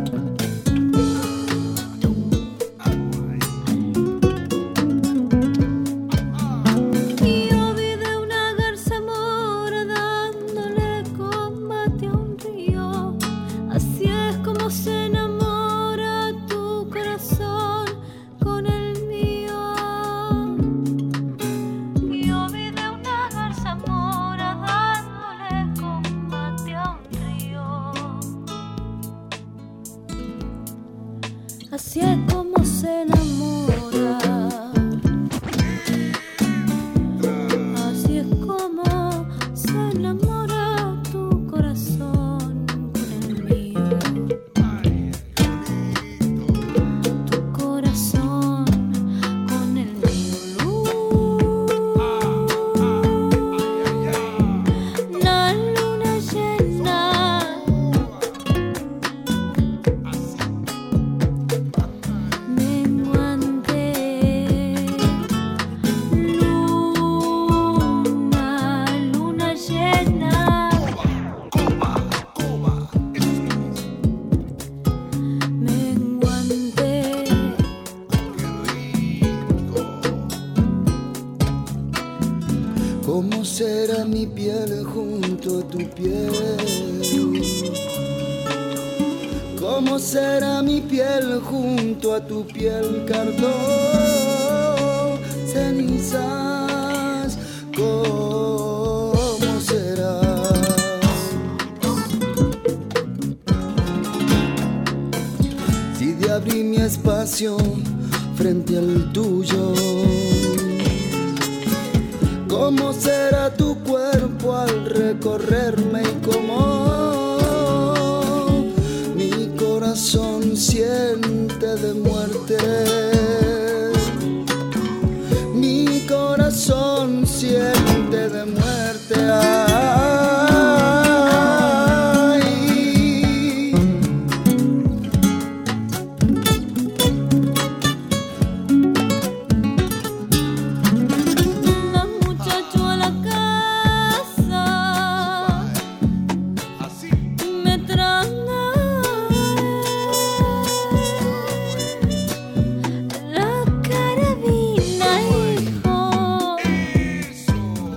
Speaker 3: Yo vi de una garza mora dándole combate a un río. Así es como se enamora tu corazón con el mío. Yo vi de una garza mora dándole combate a un río. Así es como se enamora. Así es como se enamora tu corazón con el mío. Tu corazón con el mío. La luna llena menguante. Luna llena menguante.
Speaker 6: ¿Cómo será mi piel junto a tu piel? ¿Cómo será mi piel junto a tu piel, cardo? Cenizas, ¿cómo serás? Si de abrir mi espacio frente al tuyo, ¿cómo será tu cuerpo al recorrerme y cómo mi corazón siente de muerte? Mi corazón siente de muerte. Ay.
Speaker 3: La muchacho a la casa
Speaker 5: Así.
Speaker 3: me trae la carabina, hijo.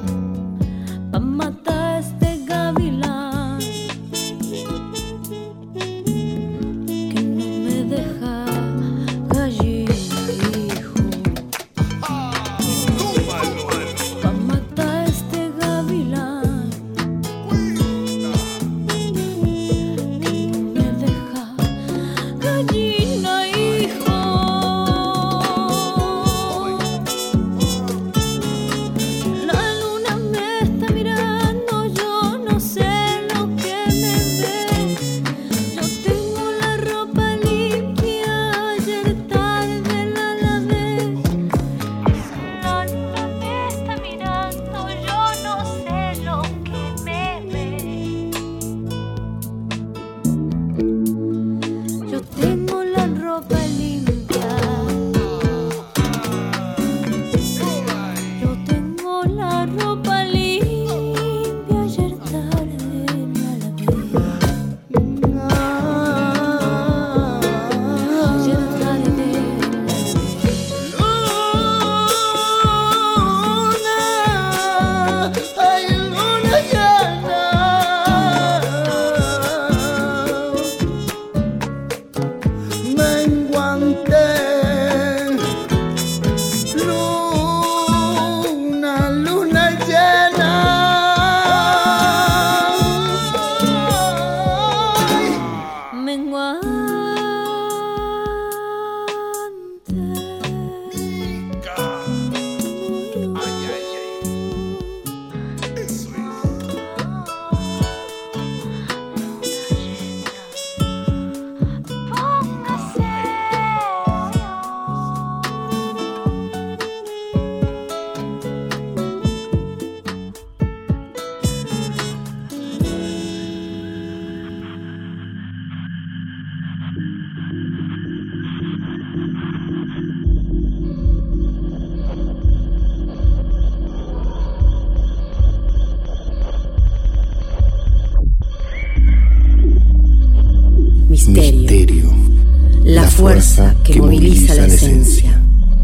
Speaker 1: fuerza que moviliza la esencia.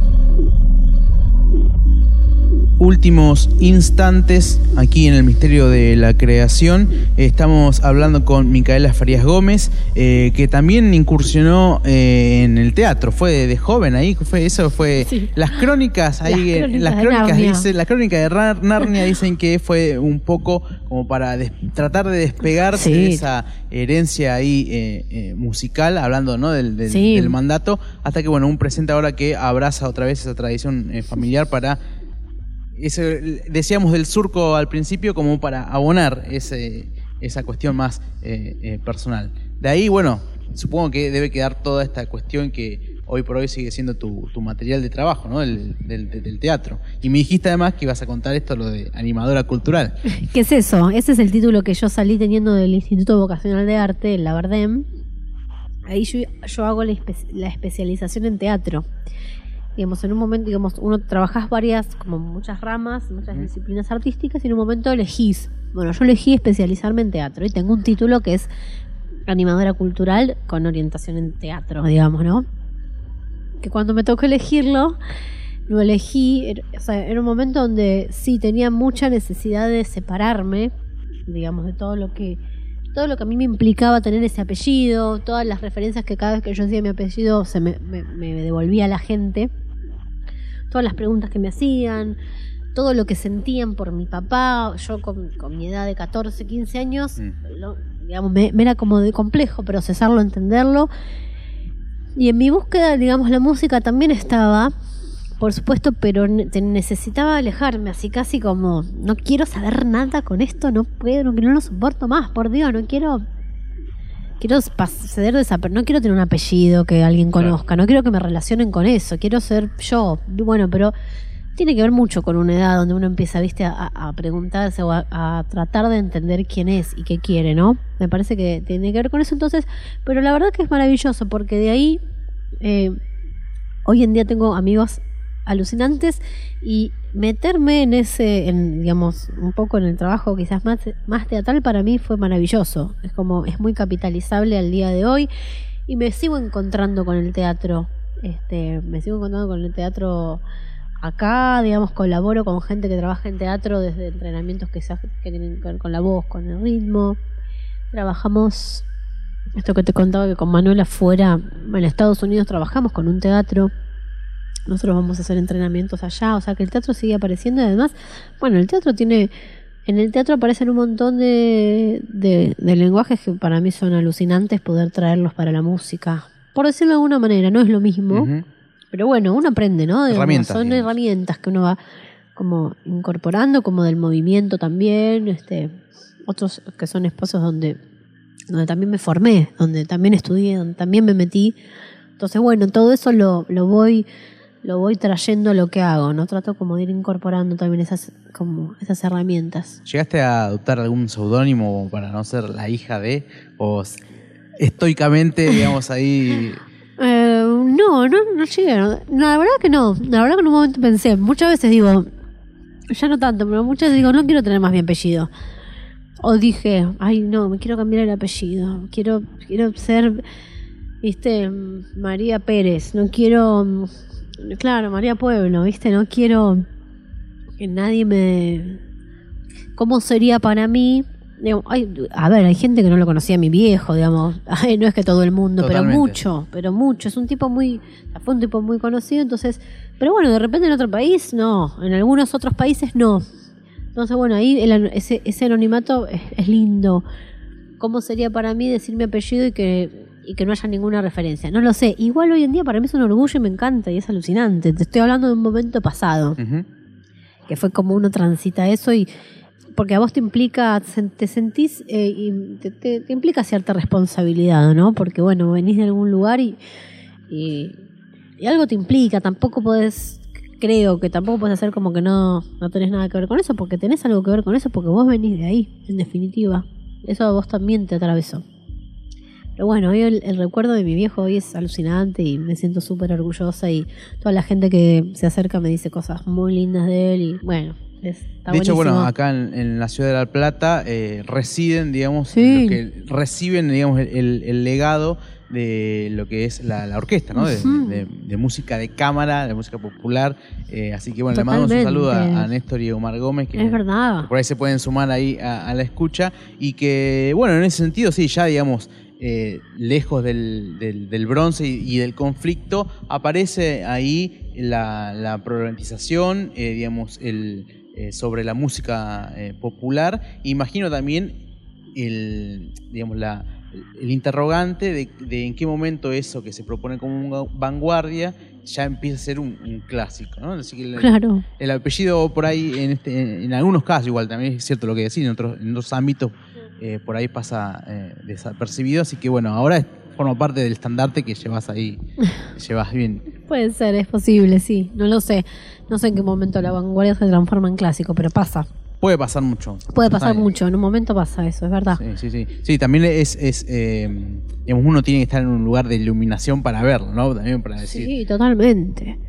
Speaker 2: Últimos instantes aquí en el misterio de la creación. Estamos hablando con Micaela Farías Gómez, que también incursionó en el teatro. Fue de joven ahí, fue
Speaker 3: Sí.
Speaker 2: las crónicas ahí, las crónicas de Narnia dicen que fue un poco como para tratar de despegarse de esa herencia ahí musical, hablando, ¿no? del mandato, hasta que un presente ahora que abraza otra vez esa tradición familiar para eso, decíamos del surco al principio, como para abonar esa cuestión más personal. De ahí, supongo que debe quedar toda esta cuestión que hoy por hoy sigue siendo tu material de trabajo, ¿no? Del teatro. Y me dijiste además que ibas a contar esto, lo de animadora cultural.
Speaker 3: ¿Qué es eso? Ese es el título que yo salí teniendo del Instituto Vocacional de Arte, el Labardem. Ahí yo hago la especialización en teatro. Digamos, en un momento, uno trabajás muchas ramas, muchas disciplinas artísticas, y en un momento elegís. Bueno, yo elegí especializarme en teatro y tengo un título que es animadora cultural con orientación en teatro, digamos, ¿no? Que cuando me tocó elegirlo, lo elegí, era un momento donde sí tenía mucha necesidad de separarme, digamos, de todo lo que a mí me implicaba tener ese apellido, todas las referencias que cada vez que yo decía mi apellido me devolvía a la gente, todas las preguntas que me hacían, todo lo que sentían por mi papá. Yo con mi edad de 14, 15 años, me era como de complejo procesarlo, entenderlo. Y en mi búsqueda, digamos, la música también estaba, por supuesto, pero necesitaba alejarme, así casi como, no quiero saber nada con esto, no puedo, no lo soporto más, por Dios, no quiero ceder no quiero tener un apellido que alguien conozca, no quiero que me relacionen con eso, quiero ser yo. Bueno, pero tiene que ver mucho con una edad donde uno empieza, a preguntarse o a tratar de entender quién es y qué quiere, ¿no? Me parece que tiene que ver con eso. Entonces, pero la verdad que es maravilloso, porque de ahí hoy en día tengo amigos alucinantes, y meterme digamos, un poco en el trabajo quizás más teatral para mí fue maravilloso. Es muy capitalizable al día de hoy, y me sigo encontrando con el teatro. Acá, digamos, colaboro con gente que trabaja en teatro, desde entrenamientos que tienen que ver con la voz, con el ritmo. Trabajamos, esto que te contaba, que con Manuel afuera, en Estados Unidos trabajamos con un teatro. Nosotros vamos a hacer entrenamientos allá, o sea que el teatro sigue apareciendo. Y además, en el teatro aparecen un montón de lenguajes que para mí son alucinantes poder traerlos para la música. Por decirlo de alguna manera, no es lo mismo, pero uno aprende, ¿no? Son herramientas que uno va como incorporando, como del movimiento también, otros que son espacios donde también me formé, donde también estudié, donde también me metí. Entonces, todo eso lo voy trayendo a lo que hago, ¿no? Trato como de ir incorporando también esas herramientas.
Speaker 2: ¿Llegaste a adoptar algún seudónimo para no ser la hija de, o estoicamente, digamos, ahí?
Speaker 3: No llegué. La verdad que no. La verdad que en un momento pensé, muchas veces digo, ya no tanto, pero muchas veces digo, no quiero tener más mi apellido. O dije, ay no, me quiero cambiar el apellido. Quiero ser, María Pérez. No quiero... Claro, María Pueblo, no quiero que nadie me... ¿Cómo sería para mí? Digamos, hay gente que no lo conocía a mi viejo, digamos. No es que todo el mundo,
Speaker 2: totalmente.
Speaker 3: pero mucho. Es un tipo fue un tipo muy conocido, entonces... Pero de repente en otro país, no. En algunos otros países, no. Entonces, ahí ese anonimato es lindo. ¿Cómo sería para mí decir mi apellido y que no haya ninguna referencia? No lo sé. Igual hoy en día para mí es un orgullo y me encanta y es alucinante. Te estoy hablando de un momento pasado, que fue como uno transita eso, y porque a vos te implica, te sentís y te implica cierta responsabilidad, ¿no? Porque venís de algún lugar y algo te implica. Creo que tampoco podés hacer como que no tenés nada que ver con eso, porque tenés algo que ver con eso, porque vos venís de ahí, en definitiva. Eso a vos también te atravesó. Pero hoy el recuerdo de mi viejo hoy es alucinante y me siento súper orgullosa, y toda la gente que se acerca me dice cosas muy lindas de él, y está
Speaker 2: de hecho,
Speaker 3: buenísimo.
Speaker 2: acá en la ciudad de La Plata residen, digamos,
Speaker 3: Sí.
Speaker 2: los que reciben, digamos, el legado de lo que es la orquesta, ¿no? De música de cámara, de música popular. Así que bueno, le mandamos un saludo a Néstor y Omar Gómez, que,
Speaker 3: es verdad,
Speaker 2: que por ahí se pueden sumar ahí a la escucha. Y que, bueno, en ese sentido, sí, ya digamos, lejos del bronce y del conflicto, aparece ahí la problematización, digamos, sobre la música popular. Imagino también el interrogante de en qué momento eso que se propone como una vanguardia ya empieza a ser un clásico, ¿no? Así que
Speaker 3: claro.
Speaker 2: El apellido por ahí, en algunos casos igual, también es cierto lo que decís, en otros ámbitos por ahí pasa desapercibido, así que bueno, ahora forma parte del estandarte que llevas ahí, llevas bien.
Speaker 3: Puede ser, es posible, sí, no lo sé. No sé en qué momento la vanguardia se transforma en clásico, pero pasa.
Speaker 2: Puede pasar mucho.
Speaker 3: Puede pasar mucho, en un momento pasa eso, es verdad.
Speaker 2: Sí, también digamos, uno tiene que estar en un lugar de iluminación para verlo, ¿no? También para decir.
Speaker 3: Sí, totalmente.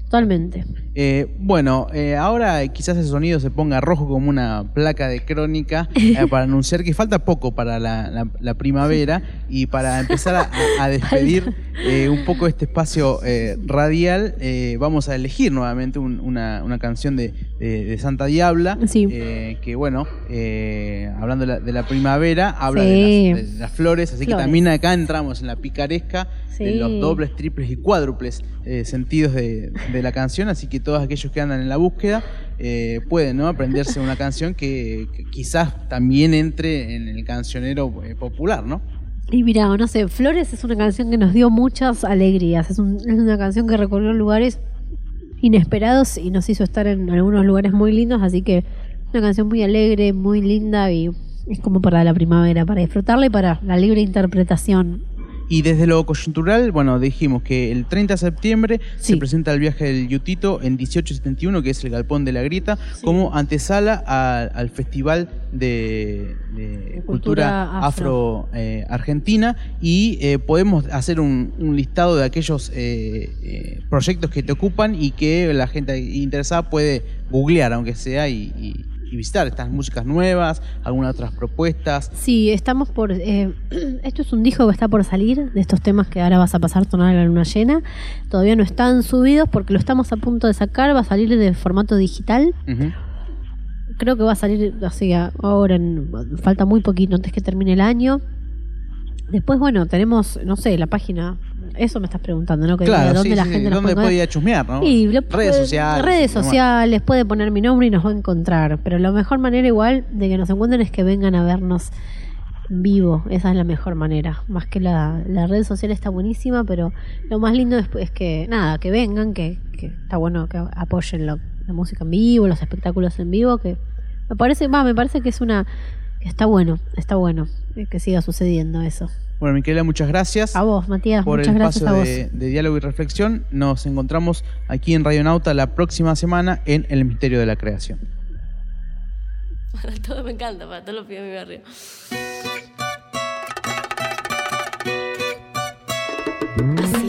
Speaker 2: Bueno, ahora quizás el sonido se ponga rojo como una placa de crónica para anunciar que falta poco para la primavera y para empezar a despedir un poco este espacio radial. Vamos a elegir nuevamente una canción de Santa Diabla,
Speaker 3: sí.
Speaker 2: Que bueno, hablando de la primavera, habla de las flores, así que también acá entramos en la picaresca de los dobles, triples y cuádruples sentidos de la canción, así que todos aquellos que andan en la búsqueda pueden, ¿no?, aprenderse una canción que quizás también entre en el cancionero popular, ¿no?
Speaker 3: Y mira, no sé, Flores es una canción que nos dio muchas alegrías, es una canción que recorrió lugares inesperados y nos hizo estar en algunos lugares muy lindos, así que una canción muy alegre, muy linda y es como para la primavera, para disfrutarla y para la libre interpretación.
Speaker 2: Y desde lo coyuntural, bueno, dijimos que el 30 de septiembre se presenta el viaje del Yutito en 1871, que es el Galpón de la Grieta, como antesala al Festival de Cultura Afro-Argentina, y podemos hacer un listado de aquellos proyectos que te ocupan y que la gente interesada puede googlear, aunque sea, y visitar estas músicas nuevas, algunas otras propuestas.
Speaker 3: Sí, estamos por... esto es un disco que está por salir, de estos temas que ahora vas a pasar a sonar a la luna llena. Todavía no están subidos porque lo estamos a punto de sacar, va a salir de formato digital. Uh-huh. Creo que va a salir así ahora, falta muy poquito antes que termine el año. Después, bueno, tenemos, no sé, la página... Eso me estás preguntando, ¿no? Que
Speaker 2: claro,
Speaker 3: ¿dónde la gente
Speaker 2: ¿dónde puede ir a chusmear, no?
Speaker 3: Y
Speaker 2: redes sociales,
Speaker 3: puede poner mi nombre y nos va a encontrar. Pero la mejor manera igual de que nos encuentren es que vengan a vernos en vivo. Esa es la mejor manera. Más que la red social está buenísima, pero lo más lindo es que, nada, que vengan, que está bueno que apoyen la música en vivo, los espectáculos en vivo, que me parece que es que está bueno que siga sucediendo eso.
Speaker 2: Bueno, Micaela, muchas gracias.
Speaker 3: A vos, Matías,
Speaker 2: por
Speaker 3: muchas
Speaker 2: el
Speaker 3: gracias
Speaker 2: espacio
Speaker 3: a vos.
Speaker 2: de diálogo y reflexión. Nos encontramos aquí en Radionauta la próxima semana en El Misterio de la Creación.
Speaker 7: Para todo me encanta, para todos los pibes de mi barrio. Así.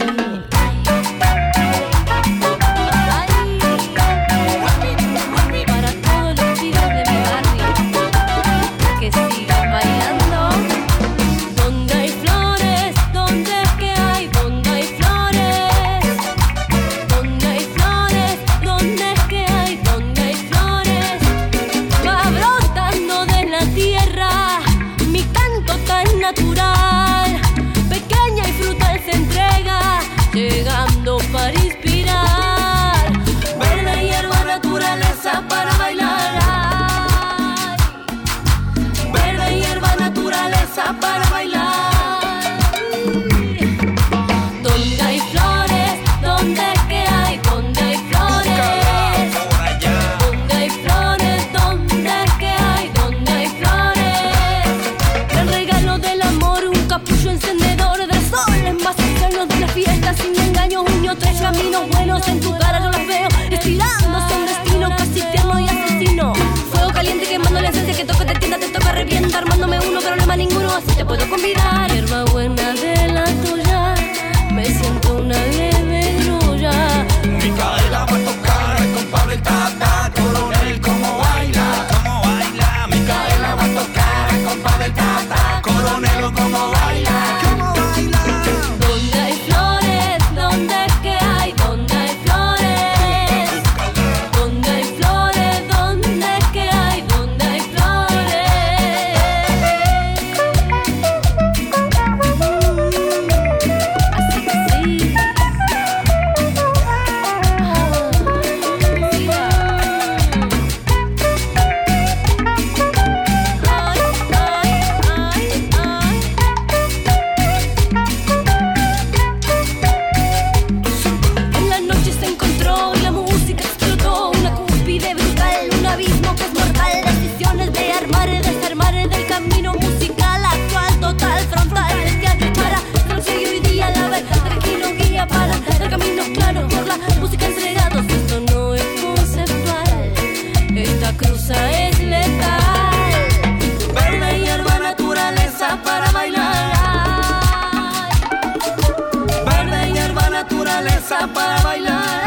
Speaker 7: Para todos los pibes de mi barrio que sigan bailando. Donde hay flores, donde es que hay, donde hay flores. Donde hay flores, donde es que hay, donde hay flores. Va brotando de la tierra mi canto tan natural. Pequeña y frutal se entrega, llegando para inspirar. Verde hierba, naturaleza para bailar. Verde hierba, naturaleza para bailar. Donde hay flores, donde es que hay, donde hay flores. Donde hay flores, donde es que hay, donde hay flores. El regalo del amor, un capullo encendedor de soles más cercanos de la fiesta, sin engaños, unió tres caminos buenos en tu cara, yo los veo estirándose un destino casi tierno y asesino. Fuego caliente quemando la esencia que toca, te tienda, te toca revienta, armándome uno, problema ninguno, así te puedo convidar. Hierba buena de la tuya, me siento una leve grulla.
Speaker 5: Micaela va a tocar el compás del ta-ta, coronel como baila, Micaela va a tocar el compás del ta-ta, coronel como baila,
Speaker 7: cabeza para bailar.